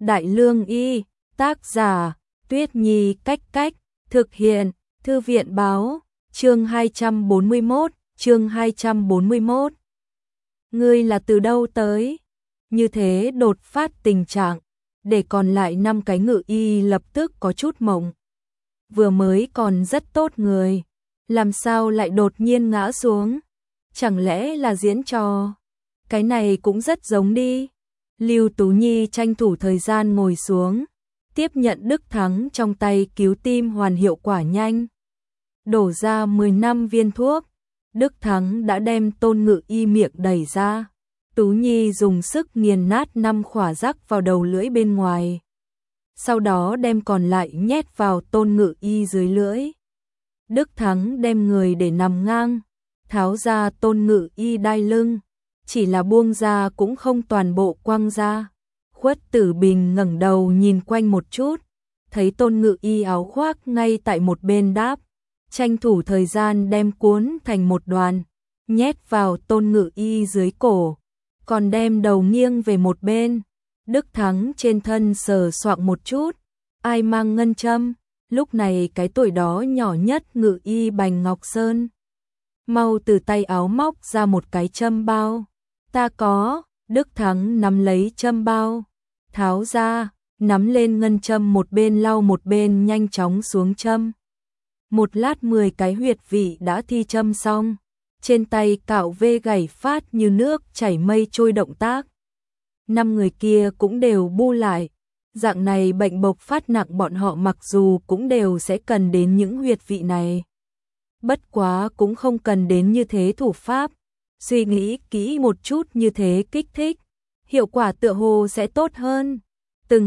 Đại Lương Y, tác giả, Tuyết Nhi Cách Cách, thực hiện, Thư viện Báo, chương 241, chương 241. Ngươi là từ đâu tới? Như thế đột phát tình trạng, để còn lại 5 cái ngự y lập tức có chút mộng. Vừa mới còn rất tốt người, làm sao lại đột nhiên ngã xuống? Chẳng lẽ là diễn trò? Cái này cũng rất giống đi. Lưu Tú Nhi tranh thủ thời gian ngồi xuống, tiếp nhận Đức Thắng trong tay cứu tim hoàn hiệu quả nhanh. Đổ ra 10 năm viên thuốc, Đức Thắng đã đem Tôn Ngự Y miệng đẩy ra. Tú Nhi dùng sức nghiền nát 5 khỏa rắc vào đầu lưỡi bên ngoài. Sau đó đem còn lại nhét vào Tôn Ngự Y dưới lưỡi. Đức Thắng đem người để nằm ngang, tháo ra Tôn Ngự Y đai lưng, chỉ là buông ra cũng không toàn bộ quăng ra. Khuất Tử Bình ngẩng đầu nhìn quanh một chút, thấy Tôn Ngự Y áo khoác ngay tại một bên đáp, tranh thủ thời gian đem cuốn thành một đoàn, nhét vào Tôn Ngự Y dưới cổ, còn đem đầu nghiêng về một bên. Đức Thắng trên thân sờ soạng một chút, ai mang ngân châm? Lúc này cái tuổi đó nhỏ nhất Ngự Y Bành Ngọc Sơn mau từ tay áo móc ra một cái châm bao. Ta có. Đức Thắng nắm lấy châm bao, tháo ra, nắm lên ngân châm, một bên lau một bên nhanh chóng xuống châm. Một lát 10 cái huyệt vị đã thi châm xong, trên tay cạo vê gảy phát như nước chảy mây trôi động tác. 5 người kia cũng đều bu lại. Dạng này bệnh bộc phát nặng bọn họ mặc dù cũng đều sẽ cần đến những huyệt vị này. Bất quá cũng không cần đến như thế thủ pháp. Suy nghĩ kỹ một chút như thế kích thích, hiệu quả tựa hồ sẽ tốt hơn. Từng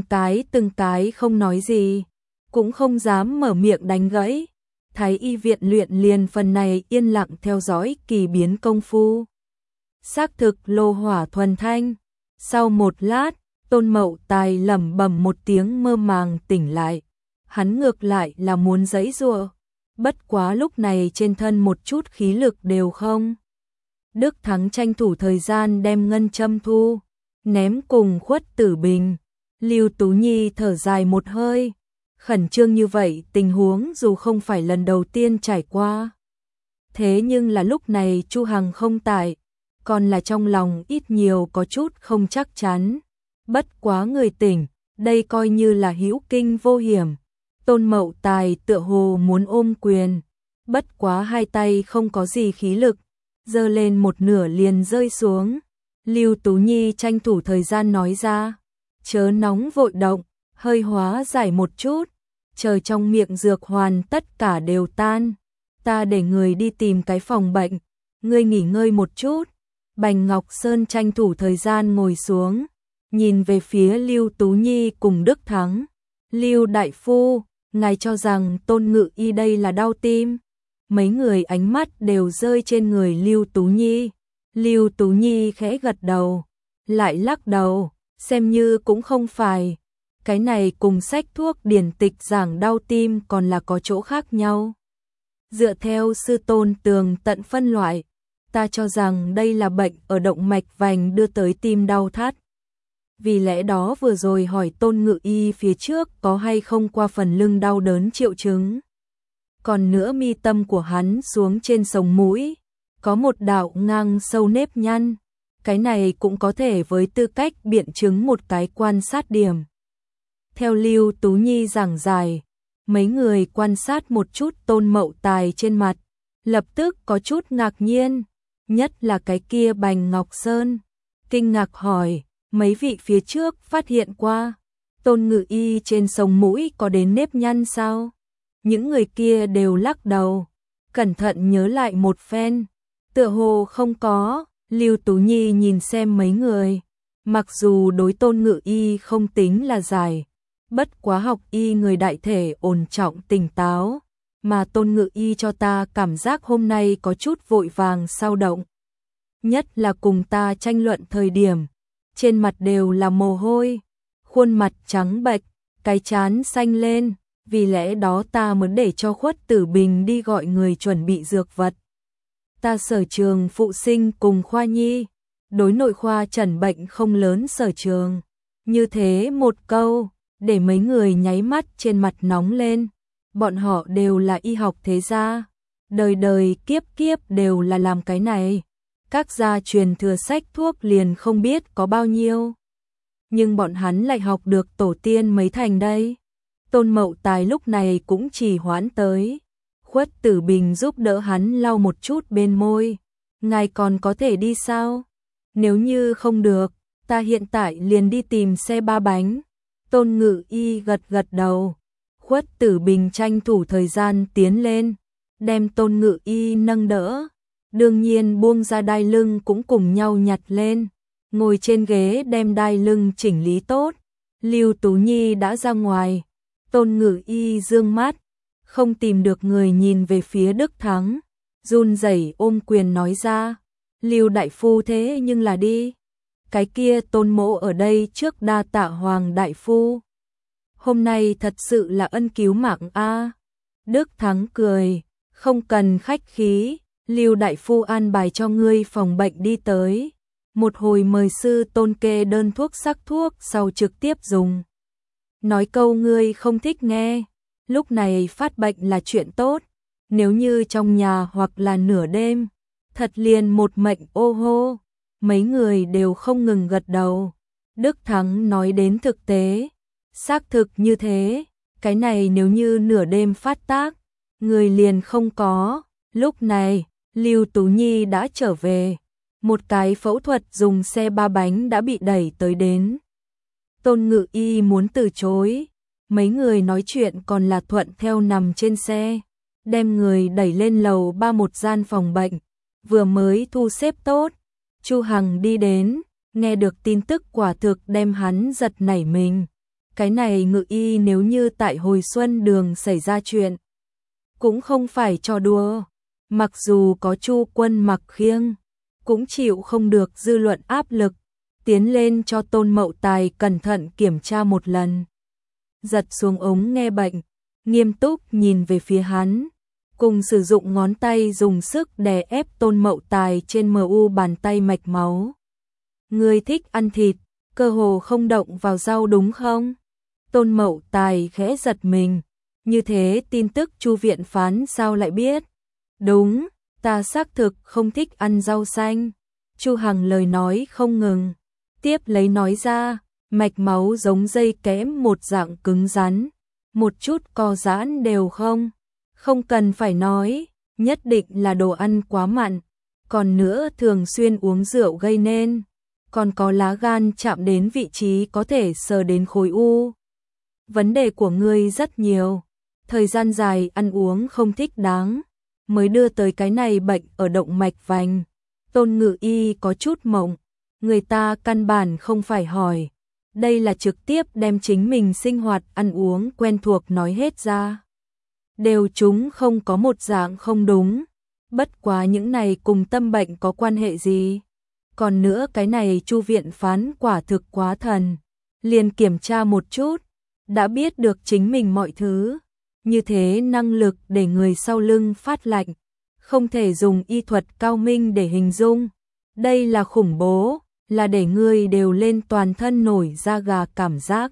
cái không nói gì, cũng không dám mở miệng đánh gãy. Thái y viện luyện liền phần này yên lặng theo dõi kỳ biến công phu. Xác thực lô hỏa thuần thanh. Sau một lát, Tôn Mậu Tài lẩm bẩm một tiếng mơ màng tỉnh lại. Hắn ngược lại là muốn giãy giụa, bất quá lúc này trên thân một chút khí lực đều không. Đức Thắng tranh thủ thời gian đem ngân châm thu, ném cùng Khuất Tử Bình. Lưu Tú Nhi thở dài một hơi, khẩn trương như vậy tình huống dù không phải lần đầu tiên trải qua. Thế nhưng là lúc này Chu Hằng không tại, còn là trong lòng ít nhiều có chút không chắc chắn. Bất quá người tỉnh, đây coi như là hữu kinh vô hiểm. Tôn Mậu Tài tựa hồ muốn ôm quyền, bất quá hai tay không có gì khí lực, giơ lên một nửa liền rơi xuống. Lưu Tú Nhi tranh thủ thời gian nói ra, chớ nóng vội động, hơi hóa giải một chút, chờ trong miệng dược hoàn tất cả đều tan, ta để người đi tìm cái phòng bệnh, ngươi nghỉ ngơi một chút. Bành Ngọc Sơn tranh thủ thời gian ngồi xuống, nhìn về phía Lưu Tú Nhi cùng Đức Thắng. Lưu đại phu, ngài cho rằng Tôn Ngự Y đây là đau tim? Mấy người ánh mắt đều rơi trên người Lưu Tú Nhi. Lưu Tú Nhi khẽ gật đầu, lại lắc đầu, xem như cũng không phải. Cái này cùng sách thuốc điển tịch giảng đau tim còn là có chỗ khác nhau. Dựa theo sư tôn tường tận phân loại, ta cho rằng đây là bệnh ở động mạch vành đưa tới tim đau thắt. Vì lẽ đó vừa rồi hỏi Tôn Ngự Y phía trước có hay không qua phần lưng đau đớn triệu chứng. Còn nữa mi tâm của hắn xuống trên sống mũi, có một đạo ngang sâu nếp nhăn. Cái này cũng có thể với tư cách biện chứng một cái quan sát điểm. Theo Lưu Tú Nhi giảng giải, mấy người quan sát một chút Tôn Mậu Tài trên mặt, lập tức có chút ngạc nhiên, nhất là cái kia Bành Ngọc Sơn. Kinh ngạc hỏi, mấy vị phía trước phát hiện qua, Tôn Ngự Y trên sống mũi có đến nếp nhăn sao? Những người kia đều lắc đầu, cẩn thận nhớ lại một phen, tựa hồ không có. Lưu Tú Nhi nhìn xem mấy người, mặc dù đối Tôn Ngự Y không tính là giải, bất quá học y người đại thể ổn trọng tỉnh táo, mà Tôn Ngự Y cho ta cảm giác hôm nay có chút vội vàng sao động. Nhất là cùng ta tranh luận thời điểm, trên mặt đều là mồ hôi, khuôn mặt trắng bệch, cái trán xanh lên, vì lẽ đó ta mới để cho Khuất Tử Bình đi gọi người chuẩn bị dược vật. Ta sở trường phụ sinh cùng khoa nhi, đối nội khoa chẩn bệnh không lớn sở trường. Như thế một câu, để mấy người nháy mắt trên mặt nóng lên. Bọn họ đều là y học thế gia, đời đời kiếp kiếp đều là làm cái này. Các gia truyền thừa sách thuốc liền không biết có bao nhiêu. Nhưng bọn hắn lại học được tổ tiên mấy thành đây. Tôn Mậu Tài lúc này cũng chỉ hoãn tới. Khuất Tử Bình giúp đỡ hắn lau một chút bên môi. Ngài còn có thể đi sao? Nếu như không được, ta hiện tại liền đi tìm xe ba bánh. Tôn Ngự Y gật gật đầu. Khuất Tử Bình tranh thủ thời gian tiến lên, đem Tôn Ngự Y nâng đỡ. Đương nhiên buông ra đai lưng cũng cùng nhau nhặt lên. Ngồi trên ghế đem đai lưng chỉnh lý tốt. Lưu Tú Nhi đã ra ngoài. Tôn Ngự Y dương mắt, không tìm được người, nhìn về phía Đức Thắng, run rẩy ôm quyền nói ra, Lưu đại phu thế nhưng là đi. Cái kia Tôn mỗ ở đây trước đa tạ Hoàng đại phu. Hôm nay thật sự là ân cứu mạng a. Đức Thắng cười, không cần khách khí, Lưu đại phu an bài cho ngươi phòng bệnh đi tới. Một hồi mời sư Tôn kê đơn thuốc sắc thuốc sau trực tiếp dùng. Nói câu ngươi không thích nghe, lúc này phát bệnh là chuyện tốt, nếu như trong nhà hoặc là nửa đêm, thật liền một mệnh ô hô. Mấy người đều không ngừng gật đầu. Đức Thắng nói đến thực tế, xác thực như thế, cái này nếu như nửa đêm phát tác, người liền không có. Lúc này, Lưu Tú Nhi đã trở về, một cái phẫu thuật dùng xe ba bánh đã bị đẩy tới đến. Tôn Ngự Y muốn từ chối, mấy người nói chuyện còn là thuận theo nằm trên xe, đem người đẩy lên lầu 3 một gian phòng bệnh, vừa mới thu xếp tốt. Chu Hằng đi đến, nghe được tin tức quả thực đem hắn giật nảy mình. Cái này Ngự Y nếu như tại hồi xuân đường xảy ra chuyện, cũng không phải trò đùa. Mặc dù có Chu Quân mặc khiêng, cũng chịu không được dư luận áp lực. Tiến lên cho Tôn Mậu Tài cẩn thận kiểm tra một lần. Giật xuống ống nghe bệnh, nghiêm túc nhìn về phía hắn, cùng sử dụng ngón tay dùng sức đè ép Tôn Mậu Tài trên mu bàn tay mạch máu. Ngươi thích ăn thịt, cơ hồ không động vào rau đúng không? Tôn Mậu Tài khẽ giật mình, như thế tin tức Chu viện phán sao lại biết? Đúng, ta xác thực không thích ăn rau xanh. Chu Hằng lời nói không ngừng, tiếp lấy nói ra, mạch máu giống dây kẽm một dạng cứng rắn, một chút co giãn đều không. Không cần phải nói, nhất định là đồ ăn quá mặn, còn nữa thường xuyên uống rượu gây nên, còn có lá gan chạm đến vị trí có thể sờ đến khối u. Vấn đề của ngươi rất nhiều, thời gian dài ăn uống không thích đáng, mới đưa tới cái này bệnh ở động mạch vành. Tôn Ngự Y có chút mộng, người ta căn bản không phải hỏi, đây là trực tiếp đem chính mình sinh hoạt ăn uống quen thuộc nói hết ra. Đều chúng không có một dạng không đúng, bất quá những này cùng tâm bệnh có quan hệ gì. Còn nữa cái này Chu viện phán quả thực quá thần, liền kiểm tra một chút, đã biết được chính mình mọi thứ, như thế năng lực để người sau lưng phát lạnh, không thể dùng y thuật cao minh để hình dung. Đây là khủng bố, là để người đều lên toàn thân nổi da gà cảm giác.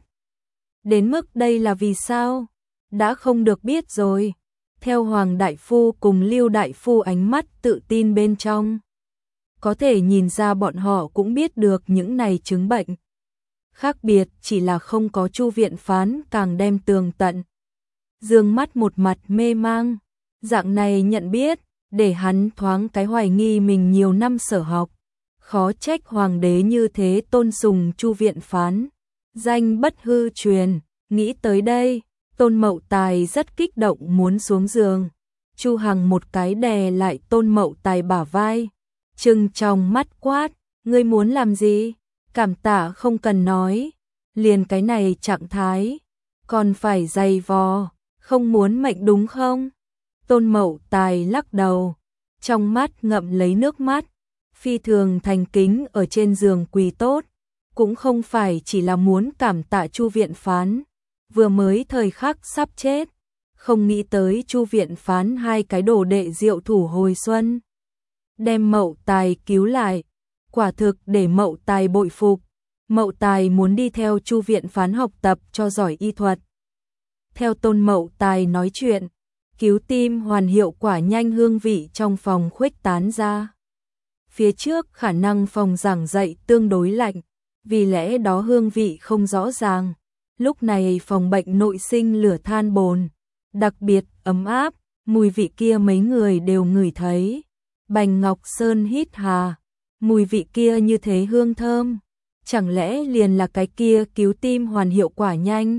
Đến mức đây là vì sao? Đã không được biết rồi. Theo Hoàng đại phu cùng Lưu đại phu ánh mắt tự tin bên trong, có thể nhìn ra bọn họ cũng biết được những này chứng bệnh. Khác biệt chỉ là không có Chu viện phán càng đem tường tận. Dương mắt một mặt mê mang, dạng này nhận biết, để hắn thoáng cái hoài nghi mình nhiều năm sở học. Khó trách hoàng đế như thế tôn sùng Chu viện phán, danh bất hư truyền. Nghĩ tới đây, Tôn Mậu Tài rất kích động muốn xuống giường. Chu Hằng một cái đè lại Tôn Mậu Tài bả vai, trừng trong mắt quát, ngươi muốn làm gì? Cảm tạ không cần nói, liền cái này trạng thái, còn phải giày vò, không muốn mệnh đúng không? Tôn Mậu Tài lắc đầu, trong mắt ngậm lấy nước mắt, phi thường thành kính ở trên giường quỳ tốt, cũng không phải chỉ là muốn cảm tạ Chu viện phán, vừa mới thời khắc sắp chết, không nghĩ tới Chu viện phán hai cái đồ đệ diệu thủ hồi xuân, đem Mậu Tài cứu lại, quả thực để Mậu Tài bội phục. Mậu Tài muốn đi theo Chu viện phán học tập cho giỏi y thuật. Theo Tôn Mậu Tài nói chuyện, cứu tim hoàn hiệu quả nhanh, hương vị trong phòng khuếch tán ra. Phía trước khả năng phòng giảng dạy tương đối lạnh, vì lẽ đó hương vị không rõ ràng. Lúc này phòng bệnh nội sinh lửa than bồn, đặc biệt ấm áp, mùi vị kia mấy người đều ngửi thấy. Bành Ngọc Sơn hít hà, mùi vị kia như thế hương thơm, chẳng lẽ liền là cái kia cứu tim hoàn hiệu quả nhanh?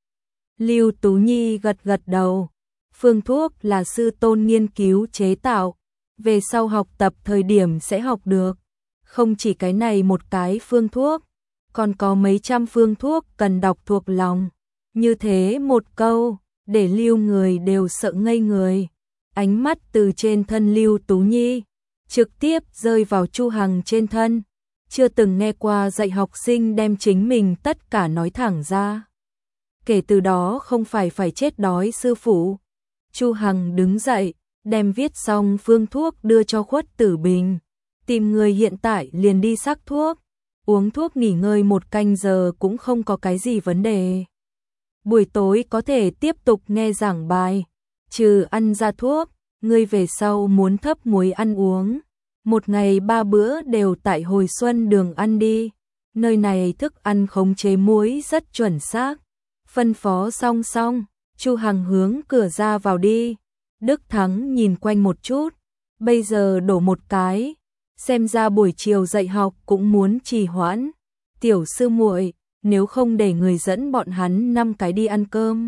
Lưu Tú Nhi gật gật đầu, phương thuốc là sư Tôn nghiên cứu chế tạo, về sau học tập thời điểm sẽ học được. Không chỉ cái này một cái phương thuốc, còn có mấy trăm phương thuốc cần đọc thuộc lòng. Như thế một câu, để Lưu người đều sợ ngây người. Ánh mắt từ trên thân Lưu Tú Nhi trực tiếp rơi vào Chu Hằng trên thân. Chưa từng nghe qua dạy học sinh đem chính mình tất cả nói thẳng ra. Kể từ đó không phải chết đói sư phụ. Chu Hằng đứng dậy, đem viết xong phương thuốc đưa cho Khuất Tử Bình. Tìm người hiện tại liền đi sắc thuốc. Uống thuốc nghỉ ngơi 1 canh giờ cũng không có cái gì vấn đề. Buổi tối có thể tiếp tục nghe giảng bài. Trừ ăn ra thuốc, ngươi về sau muốn thấp muối ăn uống. 1 ngày 3 bữa đều tại Hồi Xuân Đường ăn đi. Nơi này thức ăn khống chế muối rất chuẩn xác. Phân phó xong, Chu Hằng hướng cửa ra vào đi. Đức Thắng nhìn quanh một chút, bây giờ đổ một cái, xem ra buổi chiều dạy học cũng muốn trì hoãn. Tiểu sư muội, nếu không để người dẫn bọn hắn 5 cái đi ăn cơm.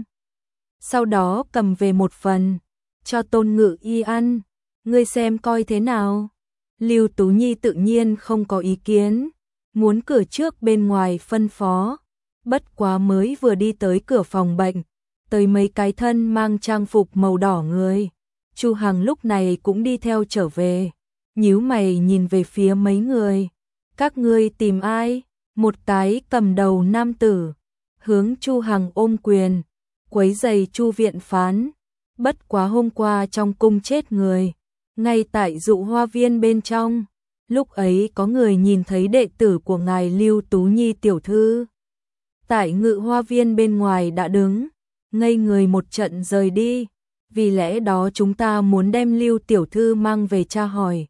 Sau đó cầm về 1 phần, cho Tôn Ngự Y ăn, ngươi xem coi thế nào. Lưu Tú Nhi tự nhiên không có ý kiến, muốn cửa trước bên ngoài phân phó. Bất quá mới vừa đi tới cửa phòng bệnh, tới mấy cái thân mang trang phục màu đỏ người. Chu Hằng lúc này cũng đi theo trở về, nhíu mày nhìn về phía mấy người. Các ngươi tìm ai? Một cái cầm đầu nam tử hướng Chu Hằng ôm quyền, quấy giày Chu viện phán. Bất quá hôm qua trong cung chết người, ngay tại Dụ Hoa Viên bên trong, lúc ấy có người nhìn thấy đệ tử của ngài Lưu Tú Nhi tiểu thư tại Ngự Hoa Viên bên ngoài đã đứng, ngây người một trận rời đi. Vì lẽ đó chúng ta muốn đem Lưu tiểu thư mang về tra hỏi.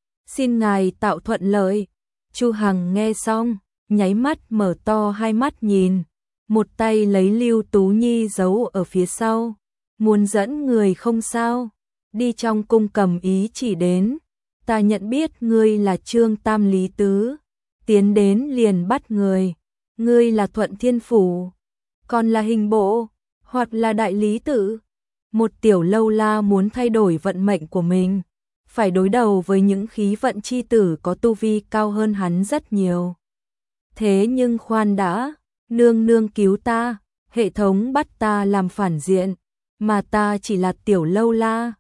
Xin ngài tạo thuận lợi. Chu Hằng nghe xong, nháy mắt mở to hai mắt nhìn, một tay lấy Lưu Tú Nhi giấu ở phía sau. Muốn dẫn người không sao, đi trong cung cầm ý chỉ đến. Ta nhận biết ngươi là Trương Tam Lý Tứ, tiến đến liền bắt người. Ngươi là Thuận Thiên Phủ, còn là Hình Bộ, hoặc là Đại Lý Tự. Một tiểu lâu la muốn thay đổi vận mệnh của mình, phải đối đầu với những khí vận chi tử có tu vi cao hơn hắn rất nhiều. Thế nhưng khoan đã, nương nương cứu ta, hệ thống bắt ta làm phản diện, mà ta chỉ là tiểu lâu la,